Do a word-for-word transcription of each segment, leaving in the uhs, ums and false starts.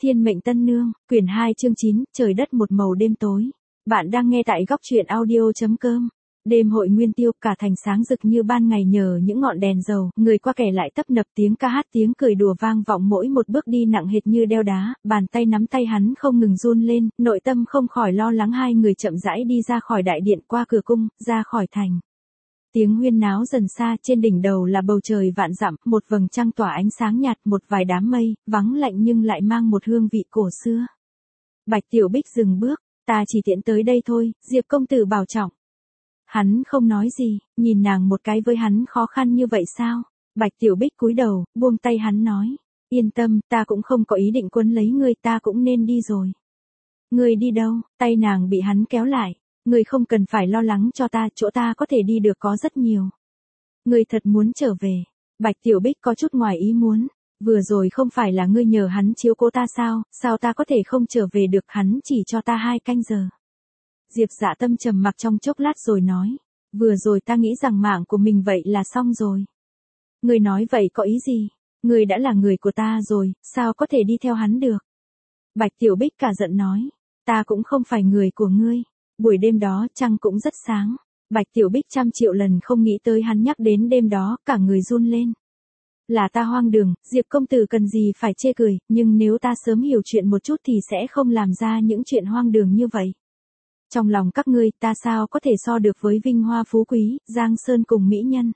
Thiên mệnh tân nương, quyển hai chương chín, trời đất một màu đêm tối. Bạn đang nghe tại góc truyện audio.com. Đêm hội nguyên tiêu, cả thành sáng rực như ban ngày nhờ những ngọn đèn dầu, người qua kẻ lại tấp nập tiếng ca hát tiếng cười đùa vang vọng mỗi một bước đi nặng hệt như đeo đá, bàn tay nắm tay hắn không ngừng run lên, nội tâm không khỏi lo lắng. Hai người chậm rãi đi ra khỏi đại điện, qua cửa cung, ra khỏi thành. Tiếng huyên náo dần xa, trên đỉnh đầu là bầu trời vạn dặm, một vầng trăng tỏa ánh sáng nhạt, một vài đám mây, vắng lạnh nhưng lại mang một hương vị cổ xưa. Bạch Tiểu Bích dừng bước, ta chỉ tiễn tới đây thôi, Diệp công tử bảo trọng. Hắn không nói gì, nhìn nàng một cái, với hắn khó khăn như vậy sao? Bạch Tiểu Bích cúi đầu, buông tay hắn nói, yên tâm, ta cũng không có ý định quấn lấy ngươi, ta cũng nên đi rồi. Ngươi đi đâu? Tay nàng bị hắn kéo lại. Ngươi không cần phải lo lắng cho ta, chỗ ta có thể đi được có rất nhiều. Ngươi thật muốn trở về. Bạch Tiểu Bích có chút ngoài ý muốn. Vừa rồi không phải là ngươi nhờ hắn chiếu cố ta sao, sao ta có thể không trở về được, hắn chỉ cho ta hai canh giờ. Diệp Dạ Tâm trầm mặc trong chốc lát rồi nói, vừa rồi ta nghĩ rằng mạng của mình vậy là xong rồi. Ngươi nói vậy có ý gì? Ngươi đã là người của ta rồi, sao có thể đi theo hắn được? Bạch Tiểu Bích cả giận nói, ta cũng không phải người của ngươi. Buổi đêm đó trăng cũng rất sáng. Bạch Tiểu Bích trăm triệu lần không nghĩ tới hắn nhắc đến đêm đó, cả người run lên. Là ta hoang đường, Diệp công tử cần gì phải chê cười, nhưng nếu ta sớm hiểu chuyện một chút thì sẽ không làm ra những chuyện hoang đường như vậy. Trong lòng các ngươi, ta sao có thể so được với vinh hoa phú quý, giang sơn cùng mỹ nhân.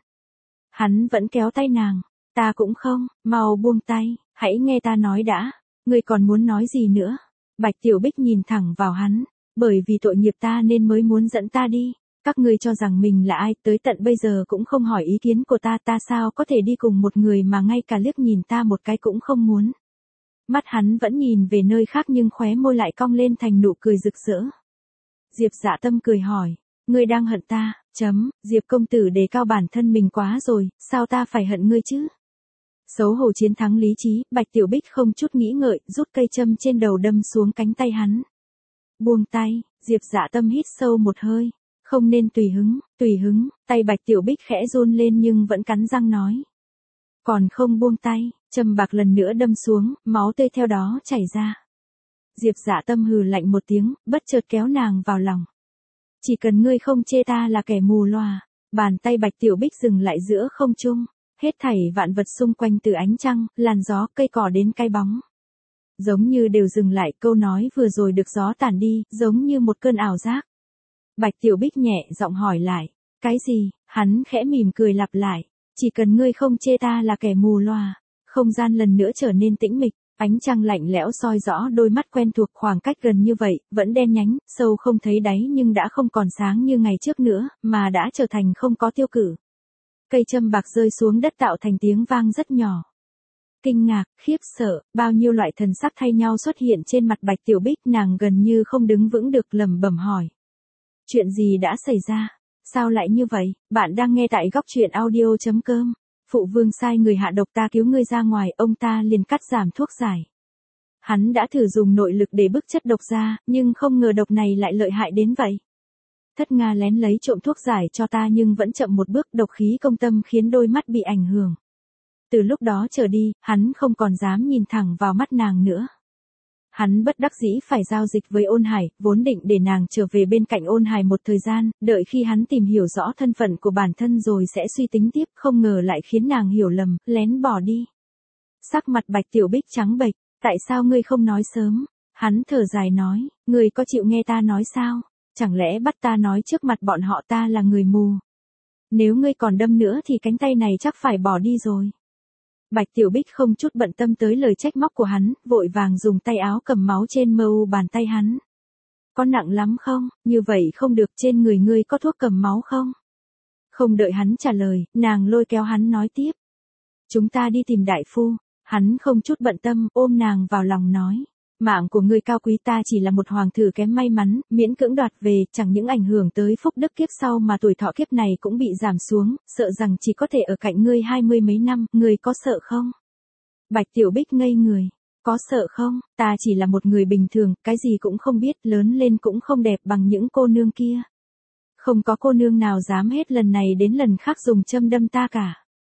Hắn vẫn kéo tay nàng, ta cũng không, mau buông tay, hãy nghe ta nói đã, ngươi còn muốn nói gì nữa? Bạch Tiểu Bích nhìn thẳng vào hắn. Bởi vì tội nghiệp ta nên mới muốn dẫn ta đi. Các ngươi cho rằng mình là ai, tới tận bây giờ cũng không hỏi ý kiến của ta, ta sao có thể đi cùng một người mà ngay cả liếc nhìn ta một cái cũng không muốn. Mắt hắn vẫn nhìn về nơi khác nhưng khóe môi lại cong lên thành nụ cười rực rỡ. Diệp Dạ Tâm cười hỏi, ngươi đang hận ta? Chấm, Diệp công tử đề cao bản thân mình quá rồi, sao ta phải hận ngươi chứ? Xấu hổ chiến thắng lý trí, Bạch Tiểu Bích không chút nghĩ ngợi, rút cây châm trên đầu đâm xuống cánh tay hắn. Buông tay, Diệp Dạ Tâm hít sâu một hơi, không nên tùy hứng, tùy hứng, tay Bạch Tiểu Bích khẽ run lên nhưng vẫn cắn răng nói. Còn không buông tay, châm bạc lần nữa đâm xuống, máu tươi theo đó chảy ra. Diệp Dạ Tâm hừ lạnh một tiếng, bất chợt kéo nàng vào lòng. Chỉ cần ngươi không chê ta là kẻ mù lòa, bàn tay Bạch Tiểu Bích dừng lại giữa không trung, hết thảy vạn vật xung quanh từ ánh trăng, làn gió, cây cỏ đến cái bóng. Giống như đều dừng lại, câu nói vừa rồi được gió tản đi, giống như một cơn ảo giác. Bạch Tiểu Bích nhẹ giọng hỏi lại, cái gì? Hắn khẽ mỉm cười lặp lại, chỉ cần ngươi không chê ta là kẻ mù loà. Không gian lần nữa trở nên tĩnh mịch, ánh trăng lạnh lẽo soi rõ đôi mắt quen thuộc, khoảng cách gần như vậy, vẫn đen nhánh, sâu không thấy đáy nhưng đã không còn sáng như ngày trước nữa, mà đã trở thành không có tiêu cự. Cây châm bạc rơi xuống đất tạo thành tiếng vang rất nhỏ. Kinh ngạc, khiếp sợ, bao nhiêu loại thần sắc thay nhau xuất hiện trên mặt Bạch Tiểu Bích, nàng gần như không đứng vững được, lẩm bẩm hỏi. Chuyện gì đã xảy ra? Sao lại như vậy? Bạn đang nghe tại góc truyện audio.com. Phụ vương sai người hạ độc, ta cứu ngươi ra ngoài, ông ta liền cắt giảm thuốc giải. Hắn đã thử dùng nội lực để bức chất độc ra, nhưng không ngờ độc này lại lợi hại đến vậy. Thất Nga lén lấy trộm thuốc giải cho ta nhưng vẫn chậm một bước, độc khí công tâm khiến đôi mắt bị ảnh hưởng. Từ lúc đó trở đi, hắn không còn dám nhìn thẳng vào mắt nàng nữa. Hắn bất đắc dĩ phải giao dịch với Ôn Hải, vốn định để nàng trở về bên cạnh Ôn Hải một thời gian, đợi khi hắn tìm hiểu rõ thân phận của bản thân rồi sẽ suy tính tiếp, không ngờ lại khiến nàng hiểu lầm, lén bỏ đi. Sắc mặt Bạch Tiểu Bích trắng bệch, tại sao ngươi không nói sớm? Hắn thở dài nói, ngươi có chịu nghe ta nói sao? Chẳng lẽ bắt ta nói trước mặt bọn họ ta là người mù? Nếu ngươi còn đâm nữa thì cánh tay này chắc phải bỏ đi rồi. Bạch Tiểu Bích không chút bận tâm tới lời trách móc của hắn, vội vàng dùng tay áo cầm máu trên mờ u bàn tay hắn. Có nặng lắm không? Như vậy không được, trên người ngươi có thuốc cầm máu không? Không đợi hắn trả lời, nàng lôi kéo hắn nói tiếp. Chúng ta đi tìm đại phu. Hắn không chút bận tâm, ôm nàng vào lòng nói. Mạng của ngươi cao quý, ta chỉ là một hoàng tử kém may mắn, miễn cưỡng đoạt về, chẳng những ảnh hưởng tới phúc đức kiếp sau mà tuổi thọ kiếp này cũng bị giảm xuống, sợ rằng chỉ có thể ở cạnh ngươi hai mươi mấy năm, ngươi có sợ không? Bạch Tiểu Bích ngây người, có sợ không? Ta chỉ là một người bình thường, cái gì cũng không biết, lớn lên cũng không đẹp bằng những cô nương kia. Không có cô nương nào dám hết lần này đến lần khác dùng châm đâm ta cả.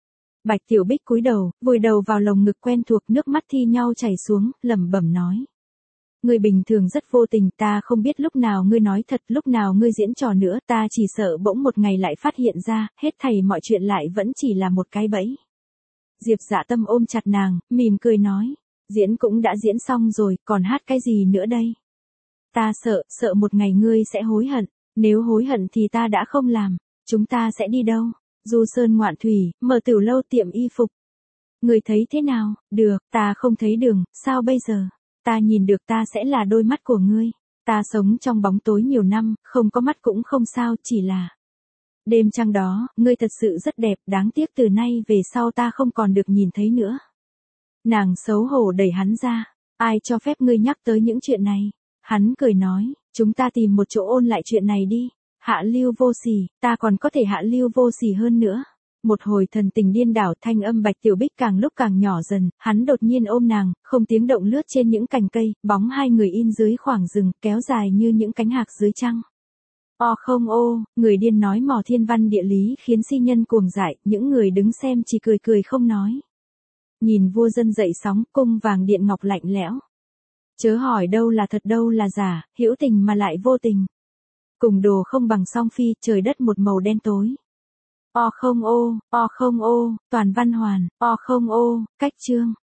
Bạch Tiểu Bích cúi đầu, vùi đầu vào lồng ngực quen thuộc, nước mắt thi nhau chảy xuống, lẩm bẩm nói. Ngươi bình thường rất vô tình, ta không biết lúc nào ngươi nói thật, lúc nào ngươi diễn trò nữa, ta chỉ sợ bỗng một ngày lại phát hiện ra, hết thảy mọi chuyện lại vẫn chỉ là một cái bẫy. Diệp Dạ Tâm ôm chặt nàng, mỉm cười nói, diễn cũng đã diễn xong rồi, còn hát cái gì nữa đây? Ta sợ, sợ một ngày ngươi sẽ hối hận, nếu hối hận thì ta đã không làm, chúng ta sẽ đi đâu? Du sơn ngoạn thủy, mở tiểu lâu tiệm y phục. Ngươi thấy thế nào? Được, ta không thấy đường, sao bây giờ? Ta nhìn được ta sẽ là đôi mắt của ngươi. Ta sống trong bóng tối nhiều năm, không có mắt cũng không sao, chỉ là... Đêm trăng đó, ngươi thật sự rất đẹp, đáng tiếc từ nay về sau ta không còn được nhìn thấy nữa. Nàng xấu hổ đẩy hắn ra. Ai cho phép ngươi nhắc tới những chuyện này? Hắn cười nói, chúng ta tìm một chỗ ôn lại chuyện này đi. Hạ lưu vô sỉ, ta còn có thể hạ lưu vô sỉ hơn nữa. Một hồi thần tình điên đảo, thanh âm Bạch Tiểu Bích càng lúc càng nhỏ dần, hắn đột nhiên ôm nàng, không tiếng động lướt trên những cành cây, bóng hai người in dưới khoảng rừng, kéo dài như những cánh hạc dưới trăng. O không ô, người điên nói mò thiên văn địa lý khiến si nhân cuồng dại, những người đứng xem chỉ cười cười không nói. Nhìn vua dân dậy sóng, cung vàng điện ngọc lạnh lẽo. Chớ hỏi đâu là thật đâu là giả, hữu tình mà lại vô tình. Cùng đồ không bằng song phi, trời đất một màu đen tối. O không ô, o không ô, toàn văn hoàn, o không ô, cách chương.